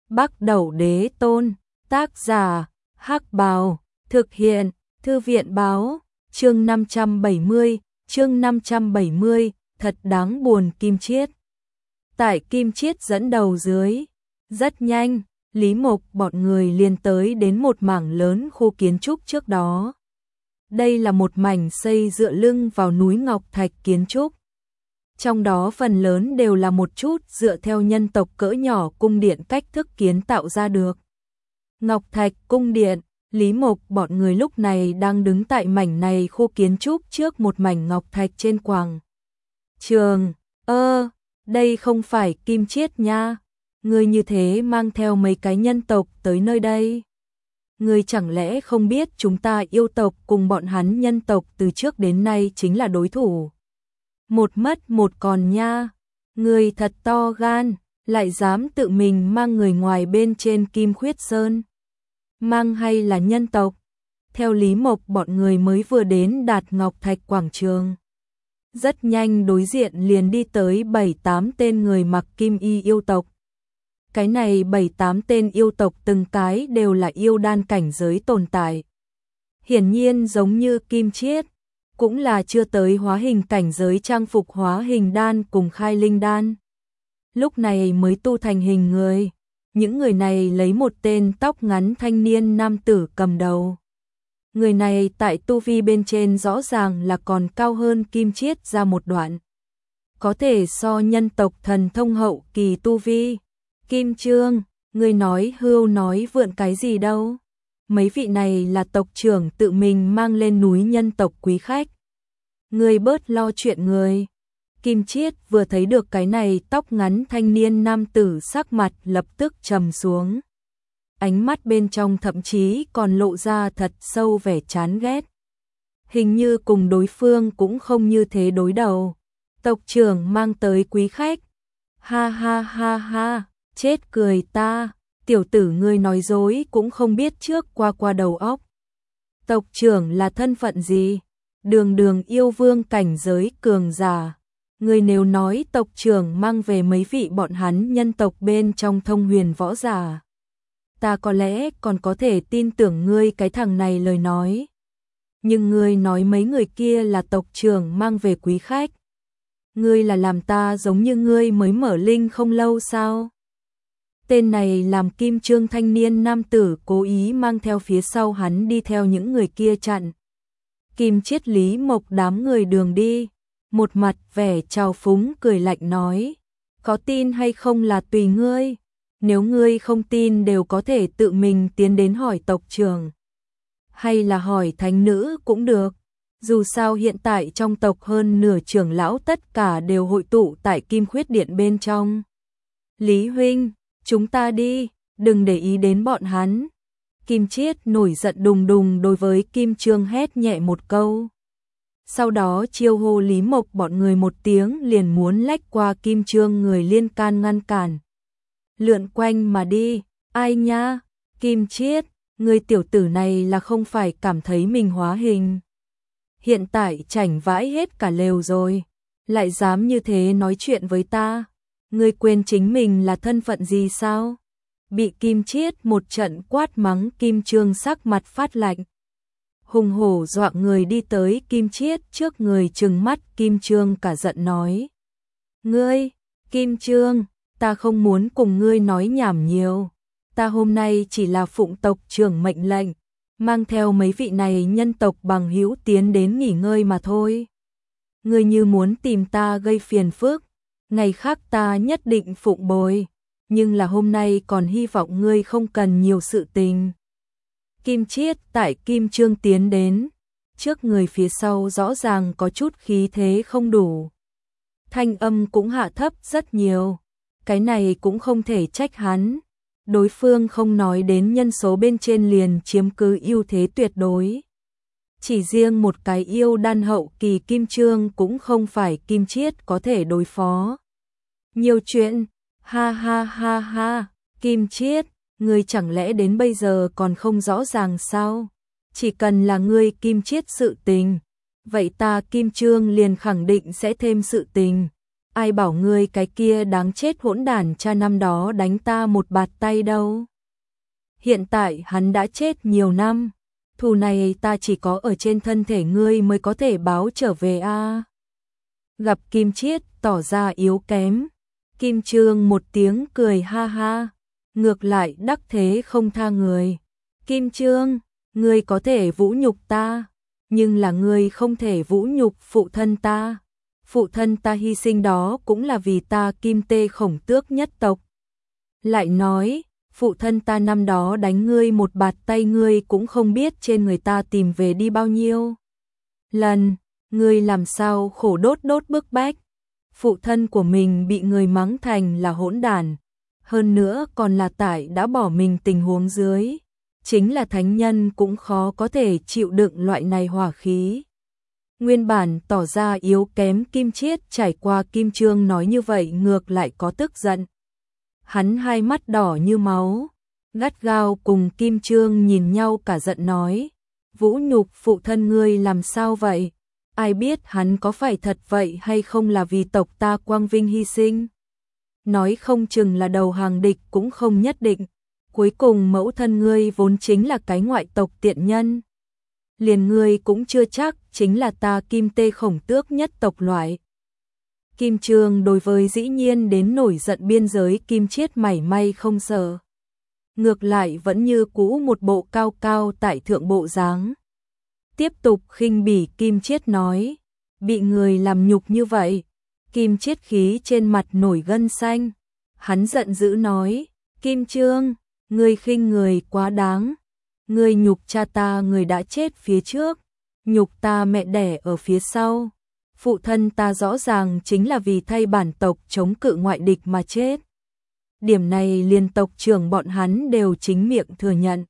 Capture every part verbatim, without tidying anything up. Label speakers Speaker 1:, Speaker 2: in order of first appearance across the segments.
Speaker 1: Bắc Đẩu Đế Tôn, tác giả, Hắc Bào, thực hiện, Thư viện Báo, chương năm trăm bảy mươi, chương năm trăm bảy mươi, thật đáng buồn Kim Chiết. Tại Kim Chiết dẫn đầu dưới, rất nhanh, Lý Mộc bọn người liền tới đến một mảng lớn khu kiến trúc trước đó. Đây là một mảnh xây dựa lưng vào núi ngọc thạch kiến trúc. Trong đó phần lớn đều là một chút dựa theo nhân tộc cỡ nhỏ cung điện cách thức kiến tạo ra được. Ngọc Thạch cung điện, Lý Mộc bọn người lúc này đang đứng tại mảnh này khu kiến trúc trước một mảnh ngọc thạch trên quảng trường. Ơ, đây không phải Kim Chiết nha. Ngươi như thế mang theo mấy cái nhân tộc tới nơi đây. Ngươi chẳng lẽ không biết chúng ta yêu tộc cùng bọn hắn nhân tộc từ trước đến nay chính là đối thủ. Một mất một còn nha. Ngươi thật to gan, lại dám tự mình mang người ngoài bên trên Kim Khuyết Sơn. Mang hay là nhân tộc? Theo Lý Mộc bọn người mới vừa đến Đạt Ngọc Thạch quảng trường. Rất nhanh đối diện liền đi tới bảy tám tên người mặc kim y yêu tộc. Cái này bảy tám tên yêu tộc từng cái đều là yêu đan cảnh giới tồn tại. Hiển nhiên giống như Kim Chiết, cũng là chưa tới hóa hình cảnh giới trang phục hóa hình đan cùng khai linh đan. Lúc này mới tu thành hình người. Những người này lấy một tên tóc ngắn thanh niên nam tử cầm đầu. Người này tại tu vi bên trên rõ ràng là còn cao hơn Kim Chiết ra một đoạn. Có thể so nhân tộc thần thông hậu kỳ tu vi. Kim Trương, người nói hưu nói vượn cái gì đâu. Mấy vị này là tộc trưởng tự mình mang lên núi nhân tộc quý khách. Người bớt lo chuyện người. Kim Chiết vừa thấy được cái này tóc ngắn thanh niên nam tử sắc mặt lập tức trầm xuống. Ánh mắt bên trong thậm chí còn lộ ra thật sâu vẻ chán ghét. Hình như cùng đối phương cũng không như thế đối đầu. Tộc trưởng mang tới quý khách. Ha ha ha ha, chết cười ta, tiểu tử ngươi nói dối cũng không biết trước qua qua đầu óc. Tộc trưởng là thân phận gì? Đường đường yêu vương cảnh giới cường giả. Người nếu nói tộc trưởng mang về mấy vị bọn hắn nhân tộc bên trong thông huyền võ giả, ta có lẽ còn có thể tin tưởng ngươi cái thằng này lời nói. Nhưng ngươi nói mấy người kia là tộc trưởng mang về quý khách. Ngươi là làm ta giống như ngươi mới mở linh không lâu sao? Tên này làm Kim Trương thanh niên nam tử cố ý mang theo phía sau hắn đi theo những người kia chặn. Kim Chiết Lý Mộc đám người đường đi. Một mặt vẻ trào phúng cười lạnh nói, có tin hay không là tùy ngươi, nếu ngươi không tin đều có thể tự mình tiến đến hỏi tộc trưởng, hay là hỏi thánh nữ cũng được, dù sao hiện tại trong tộc hơn nửa trưởng lão tất cả đều hội tụ tại Kim Khuyết Điện bên trong. Lý huynh, chúng ta đi, đừng để ý đến bọn hắn. Kim Chiết nổi giận đùng đùng đối với Kim Trương hét nhẹ một câu. Sau đó chiêu hô Lý Mộc bọn người một tiếng liền muốn lách qua Kim Trương người liên can ngăn cản. Lượn quanh mà đi, ai nha, Kim Chiết, người tiểu tử này là không phải cảm thấy mình hóa hình. Hiện tại chảnh vãi hết cả lều rồi, lại dám như thế nói chuyện với ta. Ngươi quên chính mình là thân phận gì sao? Bị Kim Chiết một trận quát mắng Kim Trương sắc mặt phát lạnh. Hùng hổ dọa người đi tới Kim Chiết trước người trừng mắt Kim Trương cả giận nói. Ngươi, Kim Trương, ta không muốn cùng ngươi nói nhảm nhiều. Ta hôm nay chỉ là phụng tộc trưởng mệnh lệnh, mang theo mấy vị này nhân tộc bằng hữu tiến đến nghỉ ngơi mà thôi. Ngươi như muốn tìm ta gây phiền phức, ngày khác ta nhất định phụng bồi, nhưng là hôm nay còn hy vọng ngươi không cần nhiều sự tình. Kim Chiết tại Kim Trương tiến đến, trước người phía sau rõ ràng có chút khí thế không đủ. Thanh âm cũng hạ thấp rất nhiều, cái này cũng không thể trách hắn. Đối phương không nói đến nhân số bên trên liền chiếm cứ ưu thế tuyệt đối. Chỉ riêng một cái yêu đan hậu kỳ Kim Trương cũng không phải Kim Chiết có thể đối phó. Nhiều chuyện, ha ha ha ha, Kim Chiết. Ngươi chẳng lẽ đến bây giờ còn không rõ ràng sao? Chỉ cần là ngươi Kim Chiết sự tình, vậy ta Kim Trương liền khẳng định sẽ thêm sự tình. Ai bảo ngươi cái kia đáng chết hỗn đản cha năm đó đánh ta một bạt tay đâu. Hiện tại hắn đã chết nhiều năm, thù này ta chỉ có ở trên thân thể ngươi mới có thể báo trở về a. À. Gặp Kim Chiết tỏ ra yếu kém, Kim Trương một tiếng cười ha ha, ngược lại đắc thế không tha người. Kim Trương, ngươi có thể vũ nhục ta, nhưng là ngươi không thể vũ nhục phụ thân ta. Phụ thân ta hy sinh đó cũng là vì ta Kim Tê Khổng Tước nhất tộc. Lại nói, phụ thân ta năm đó đánh ngươi một bạt tay ngươi cũng không biết trên người ta tìm về đi bao nhiêu lần, ngươi làm sao khổ đốt đốt bức bách. Phụ thân của mình bị người mắng thành là hỗn đản, hơn nữa còn là tại đã bỏ mình tình huống dưới, chính là thánh nhân cũng khó có thể chịu đựng loại này hỏa khí. Nguyên bản tỏ ra yếu kém Kim Chiết trải qua Kim Trương nói như vậy ngược lại có tức giận. Hắn hai mắt đỏ như máu, gắt gao cùng Kim Trương nhìn nhau cả giận nói, vũ nhục phụ thân ngươi làm sao vậy? Ai biết hắn có phải thật vậy hay không là vì tộc ta quang vinh hy sinh? Nói không chừng là đầu hàng địch cũng không nhất định. Cuối cùng mẫu thân ngươi vốn chính là cái ngoại tộc tiện nhân. Liền ngươi cũng chưa chắc chính là ta Kim Tê Khổng Tước nhất tộc loại. Kim Trương đối với dĩ nhiên đến nổi giận biên giới Kim Chiết mảy may không sợ. Ngược lại vẫn như cũ một bộ cao cao tại thượng bộ dáng. Tiếp tục khinh bỉ Kim Chiết nói, bị người làm nhục như vậy. Kim Chiết khí trên mặt nổi gân xanh. Hắn giận dữ nói, Kim Trương, ngươi khinh người quá đáng. Ngươi nhục cha ta người đã chết phía trước, nhục ta mẹ đẻ ở phía sau. Phụ thân ta rõ ràng chính là vì thay bản tộc chống cự ngoại địch mà chết. Điểm này liền tộc trưởng bọn hắn đều chính miệng thừa nhận.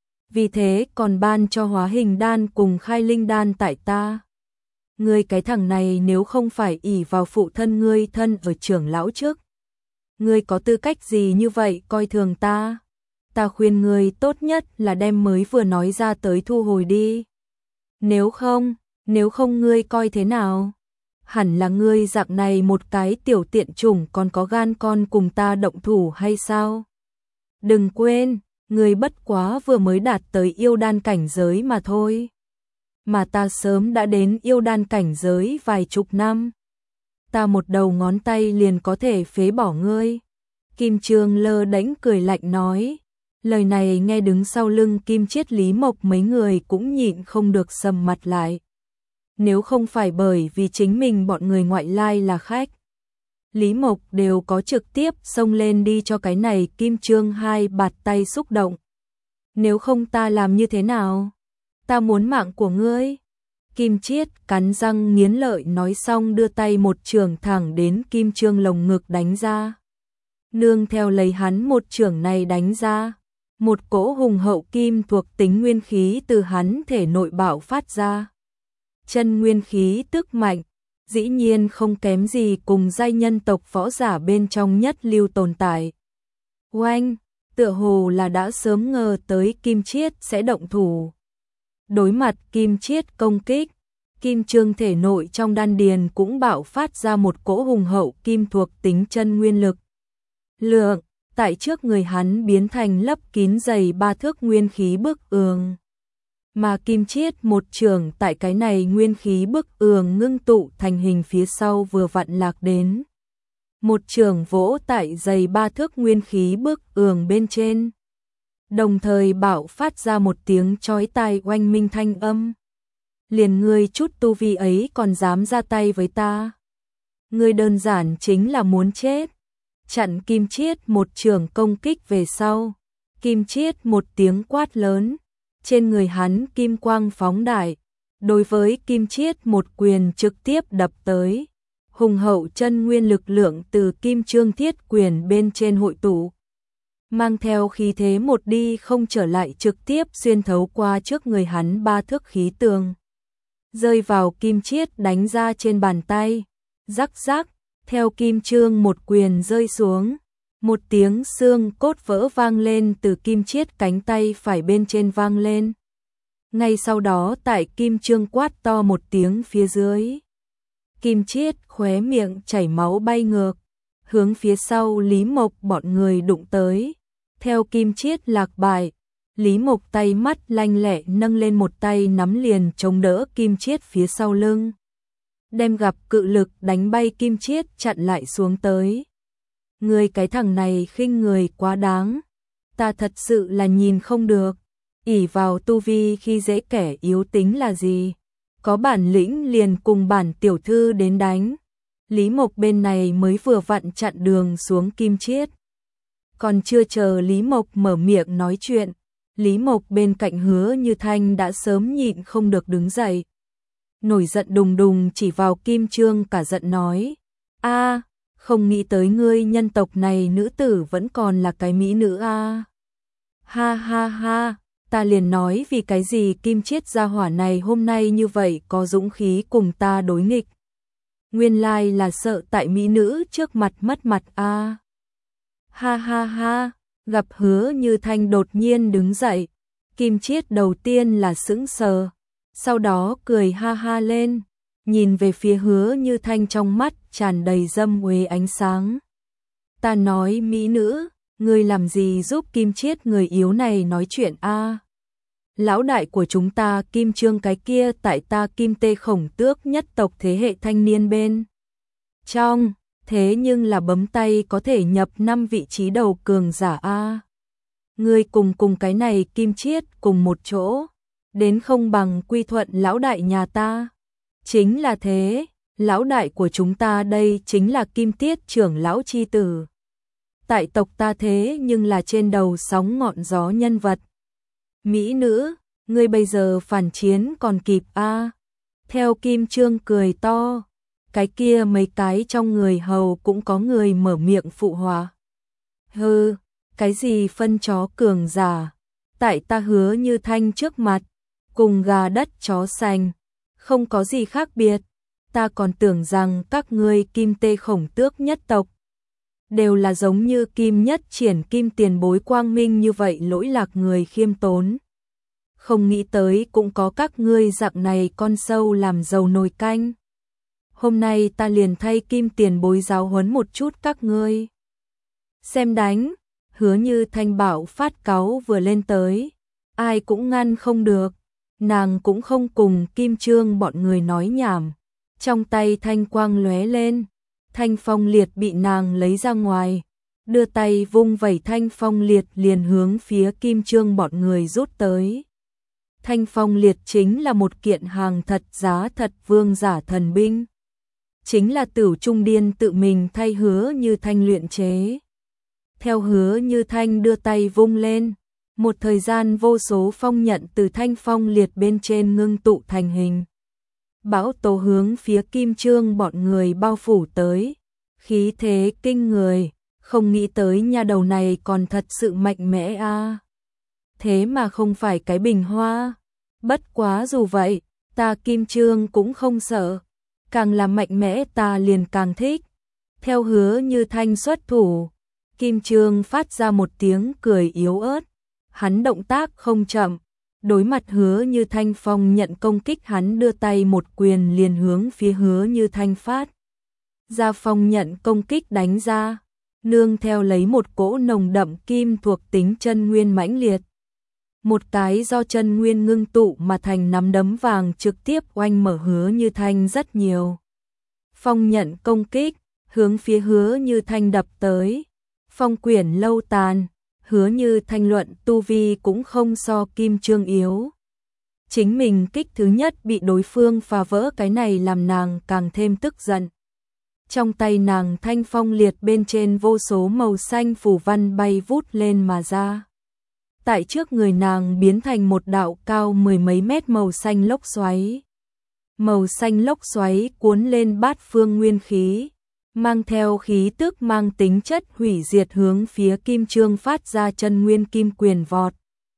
Speaker 1: Vì thế còn ban cho hóa hình đan cùng khai linh đan tại ta. Ngươi cái thằng này nếu không phải ỷ vào phụ thân ngươi thân ở trưởng lão trước, ngươi có tư cách gì như vậy coi thường ta? Ta khuyên ngươi tốt nhất là đem mới vừa nói ra tới thu hồi đi. Nếu không, nếu không ngươi coi thế nào? Hẳn là ngươi dạng này một cái tiểu tiện chủng còn có gan con cùng ta động thủ hay sao? Đừng quên, ngươi bất quá vừa mới đạt tới yêu đan cảnh giới mà thôi. Mà ta sớm đã đến yêu đan cảnh giới vài chục năm. Ta một đầu ngón tay liền có thể phế bỏ ngươi. Kim Trương lơ đễnh cười lạnh nói. Lời này nghe đứng sau lưng Kim Chiết Lý Mộc mấy người cũng nhịn không được sầm mặt lại. Nếu không phải bởi vì chính mình bọn người ngoại lai là khách, Lý Mộc đều có trực tiếp xông lên đi cho cái này Kim Trương hai bạt tay xúc động. Nếu không ta làm như thế nào? Ta muốn mạng của ngươi. Kim Chiết cắn răng nghiến lợi nói xong đưa tay một chưởng thẳng đến Kim Trương lồng ngực đánh ra. Nương theo lấy hắn một chưởng này đánh ra, một cỗ hùng hậu kim thuộc tính nguyên khí từ hắn thể nội bạo phát ra. Chân nguyên khí tức mạnh, dĩ nhiên không kém gì cùng giai nhân tộc võ giả bên trong nhất lưu tồn tại. Oanh, tựa hồ là đã sớm ngờ tới Kim Chiết sẽ động thủ. Đối mặt Kim Chiết công kích, Kim Trương thể nội trong đan điền cũng bạo phát ra một cỗ hùng hậu kim thuộc tính chân nguyên lực. Lượng, tại trước người hắn biến thành lấp kín dày ba thước nguyên khí bức ường. Mà Kim Chiết một trường tại cái này nguyên khí bức ường ngưng tụ thành hình phía sau vừa vặn lạc đến. Một trường vỗ tại dày ba thước nguyên khí bức ường bên trên. Đồng thời bạo phát ra một tiếng chói tai oanh minh thanh âm. Liền ngươi chút tu vi ấy còn dám ra tay với ta. Ngươi đơn giản chính là muốn chết. Chặn Kim Chiết một trường công kích về sau. Kim Chiết một tiếng quát lớn. Trên người hắn kim quang phóng đại. Đối với Kim Chiết một quyền trực tiếp đập tới. Hùng hậu chân nguyên lực lượng từ Kim Trương thiết quyền bên trên hội tụ. Mang theo khí thế một đi không trở lại trực tiếp xuyên thấu qua trước người hắn ba thước khí tường. Rơi vào Kim Chiết đánh ra trên bàn tay. Rắc rắc, theo Kim Trương một quyền rơi xuống. Một tiếng xương cốt vỡ vang lên từ Kim Chiết cánh tay phải bên trên vang lên. Ngay sau đó tại Kim Trương quát to một tiếng phía dưới. Kim Chiết khóe miệng chảy máu bay ngược, hướng phía sau Lý Mộc bọn người đụng tới. Theo Kim Chiết lạc bại, Lý Mộc tay mắt lanh lẹ nâng lên một tay nắm liền chống đỡ Kim Chiết phía sau lưng. Đem gặp cự lực đánh bay Kim Chiết chặn lại xuống tới. Người cái thằng này khinh người quá đáng. Ta thật sự là nhìn không được. Ỷ vào tu vi khi dễ kẻ yếu tính là gì? Có bản lĩnh liền cùng bản tiểu thư đến đánh. Lý Mộc bên này mới vừa vặn chặn đường xuống Kim Chiết. Còn chưa chờ Lý Mộc mở miệng nói chuyện, Lý Mộc bên cạnh Hứa Như Thanh đã sớm nhịn không được đứng dậy. Nổi giận đùng đùng chỉ vào Kim Trương cả giận nói: "A, không nghĩ tới ngươi nhân tộc này nữ tử vẫn còn là cái mỹ nữ a." Ha ha ha, ta liền nói vì cái gì Kim Chiết gia hỏa này hôm nay như vậy có dũng khí cùng ta đối nghịch. Nguyên lai là sợ tại mỹ nữ trước mặt mất mặt a. Ha ha ha, gặp Hứa Như Thanh đột nhiên đứng dậy, Kim Chiết đầu tiên là sững sờ, sau đó cười ha ha lên, nhìn về phía Hứa Như Thanh trong mắt tràn đầy dâm uế ánh sáng. Ta nói mỹ nữ, ngươi làm gì giúp Kim Chiết người yếu này nói chuyện a? Lão đại của chúng ta Kim Trương cái kia tại ta Kim Tê Khổng Tước nhất tộc thế hệ thanh niên bên trong, thế nhưng là bấm tay có thể nhập năm vị trí đầu cường giả a. Ngươi cùng cùng cái này Kim Chiết cùng một chỗ, đến không bằng quy thuận lão đại nhà ta. Chính là thế, lão đại của chúng ta đây chính là Kim Tiết trưởng lão chi tử. Tại tộc ta thế nhưng là trên đầu sóng ngọn gió nhân vật. Mỹ nữ, ngươi bây giờ phản chiến còn kịp a. Theo Kim Trương cười to, cái kia mấy cái trong người hầu cũng có người mở miệng phụ họa. Hừ, cái gì phân chó cường giả, tại ta Hứa Như Thanh trước mặt, cùng gà đất chó sành, không có gì khác biệt. Ta còn tưởng rằng các ngươi Kim Tê Khổng Tước nhất tộc đều là giống như Kim Nhất Triển Kim tiền bối quang minh như vậy lỗi lạc người khiêm tốn. Không nghĩ tới cũng có các ngươi dạng này con sâu làm dầu nồi canh. Hôm nay ta liền thay Kim tiền bối giáo huấn một chút các ngươi. Xem đánh, Hứa Như Thanh bảo phát cáu vừa lên tới, ai cũng ngăn không được, nàng cũng không cùng Kim Trương bọn người nói nhảm, trong tay thanh quang lóe lên, thanh phong liệt bị nàng lấy ra ngoài, đưa tay vung vẩy thanh phong liệt liền hướng phía Kim Trương bọn người rút tới. Thanh phong liệt chính là một kiện hàng thật giá thật vương giả thần binh, chính là Tửu Trung Điên tự mình thay Hứa Như Thanh luyện chế. Theo Hứa Như Thanh đưa tay vung lên, một thời gian vô số phong nhận từ thanh phong liệt bên trên ngưng tụ thành hình. Bão tố hướng phía Kim Trương bọn người bao phủ tới, khí thế kinh người, không nghĩ tới nha đầu này còn thật sự mạnh mẽ a. À. Thế mà không phải cái bình hoa, bất quá dù vậy, ta Kim Trương cũng không sợ, càng là mạnh mẽ ta liền càng thích. Theo Hứa Như Thanh xuất thủ, Kim Trương phát ra một tiếng cười yếu ớt, hắn động tác không chậm, đối mặt Hứa Như Thanh phong nhận công kích hắn đưa tay một quyền liền hướng phía Hứa Như Thanh phát. Ra phong nhận công kích đánh ra, nương theo lấy một cỗ nồng đậm kim thuộc tính chân nguyên mãnh liệt. Một cái do chân nguyên ngưng tụ mà thành nắm đấm vàng trực tiếp oanh mở Hứa Như Thanh rất nhiều. Phong nhận công kích, hướng phía Hứa Như Thanh đập tới. Phong quyển lâu tàn, Hứa Như Thanh luận tu vi cũng không so Kim Trương yếu. Chính mình kích thứ nhất bị đối phương phá vỡ, cái này làm nàng càng thêm tức giận. Trong tay nàng thanh phong liệt bên trên vô số màu xanh phù văn bay vút lên mà ra. Tại trước người nàng biến thành một đạo cao mười mấy mét màu xanh lốc xoáy. Màu xanh lốc xoáy cuốn lên bát phương nguyên khí, mang theo khí tức mang tính chất hủy diệt hướng phía Kim Trương phát ra chân nguyên kim quyền vọt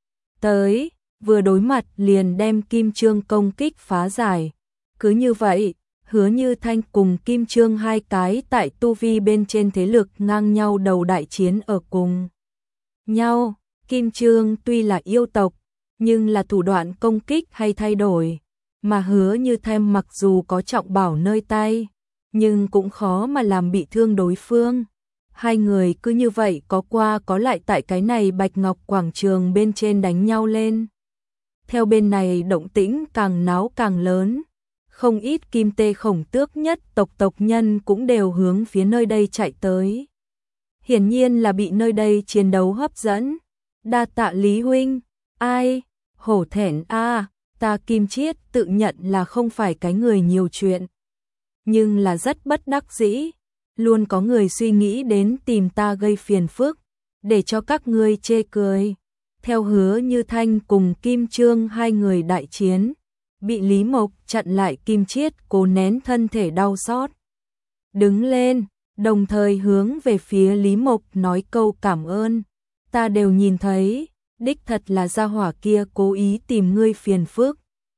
Speaker 1: tới, vừa đối mặt liền đem Kim Trương công kích phá giải. Cứ như vậy, Hứa Như Thanh cùng Kim Trương hai cái tại tu vi bên trên thế lực ngang nhau đầu đại chiến ở cùng nhau. Kim Trương tuy là yêu tộc, nhưng là thủ đoạn công kích hay thay đổi, Mà Hứa Như Thanh mặc dù có trọng bảo nơi tay, nhưng cũng khó mà làm bị thương đối phương. Hai người cứ như vậy có qua có lại tại cái này Bạch Ngọc quảng trường bên trên đánh nhau lên. Theo bên này động tĩnh càng náo càng lớn, không ít kim tê khổng tước nhất tộc tộc nhân cũng đều hướng phía nơi đây chạy tới. Hiển nhiên là bị nơi đây chiến đấu hấp dẫn. Đa tạ Lý huynh. Ai? Hổ thẹn a, ta Kim Chiết tự nhận là không phải cái người nhiều chuyện, nhưng là rất bất đắc dĩ, luôn có người suy nghĩ đến tìm ta gây phiền phức, để cho các ngươi chê cười. Theo Hứa Như Thanh cùng Kim Trương hai người đại chiến, bị Lý Mộc chặn lại, Kim Chiết cố nén thân thể đau xót, đứng lên, đồng thời hướng về phía Lý Mộc nói câu cảm ơn. Ta đều nhìn thấy, đích thật là gia hỏa kia cố ý tìm ngươi phiền phức.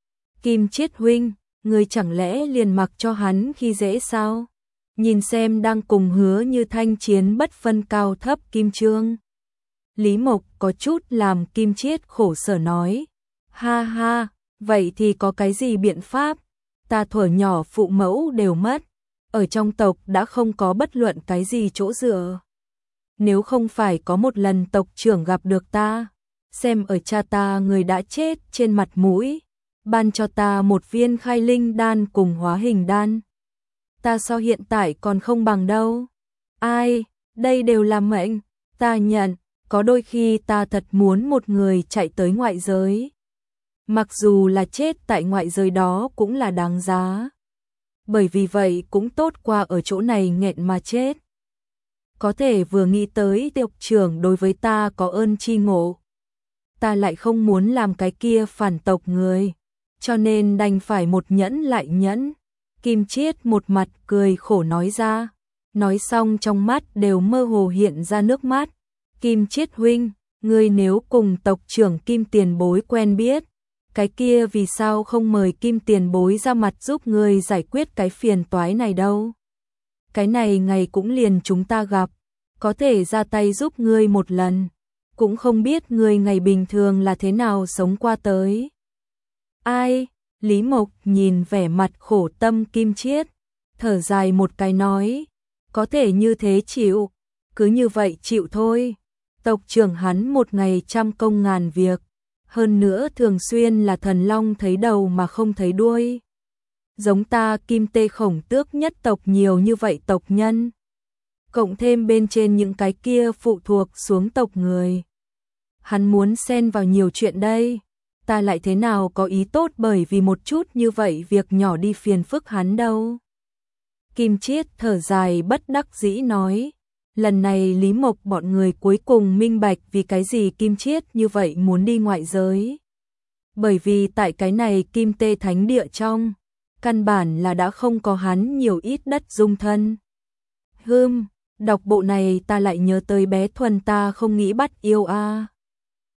Speaker 1: Kim Chiết huynh, ngươi chẳng lẽ liền mặc cho hắn khi dễ sao? Nhìn xem đang cùng Hứa Như Thanh chiến bất phân cao thấp Kim Trương. Lý Mộc có chút làm Kim Chiết khổ sở nói. Ha ha, vậy thì có cái gì biện pháp? Ta thuở nhỏ phụ mẫu đều mất, ở trong tộc đã không có bất luận cái gì chỗ dựa. Nếu không phải có một lần tộc trưởng gặp được ta, xem ở cha ta người đã chết trên mặt mũi, ban cho ta một viên khai linh đan cùng hóa hình đan, ta sao hiện tại còn không bằng đâu. Ai, đây đều là mệnh, ta nhận, có đôi khi ta thật muốn một người chạy tới ngoại giới. Mặc dù là chết tại ngoại giới đó cũng là đáng giá. Bởi vì vậy cũng tốt qua ở chỗ này nghẹn mà chết. Có thể vừa nghĩ tới tộc trưởng đối với ta có ơn chi ngộ, ta lại không muốn làm cái kia phản tộc người, cho nên đành phải một nhẫn lại nhẫn. Kim Chiết một mặt cười khổ nói ra, nói xong trong mắt đều mơ hồ hiện ra nước mắt. Kim Chiết huynh, ngươi nếu cùng tộc trưởng Kim tiền bối quen biết, cái kia vì sao không mời Kim tiền bối ra mặt giúp ngươi giải quyết cái phiền toái này đâu? Cái này ngày cũng liền chúng ta gặp, có thể ra tay giúp ngươi một lần, cũng không biết ngươi ngày bình thường là thế nào sống qua tới. Ai? Lý Mộc nhìn vẻ mặt khổ tâm Kim Chiết, thở dài một cái nói, có thể như thế chịu, cứ như vậy chịu thôi. Tộc trưởng hắn một ngày trăm công ngàn việc, hơn nữa thường xuyên là thần long thấy đầu mà không thấy đuôi. Giống ta Kim Tê khổng tước nhất tộc nhiều như vậy tộc nhân, cộng thêm bên trên những cái kia phụ thuộc xuống tộc người, hắn muốn xen vào nhiều chuyện đây, ta lại thế nào có ý tốt bởi vì một chút như vậy việc nhỏ đi phiền phức hắn đâu. Kim Chiết thở dài bất đắc dĩ nói, lần này Lý Mộc bọn người cuối cùng minh bạch vì cái gì Kim Chiết như vậy muốn đi ngoại giới. Bởi vì tại cái này Kim Tê Thánh Địa trong, căn bản là đã không có hắn nhiều ít đất dung thân. Hừm, đọc bộ này ta lại nhớ tới bé Thuần ta không nghĩ bắt yêu a.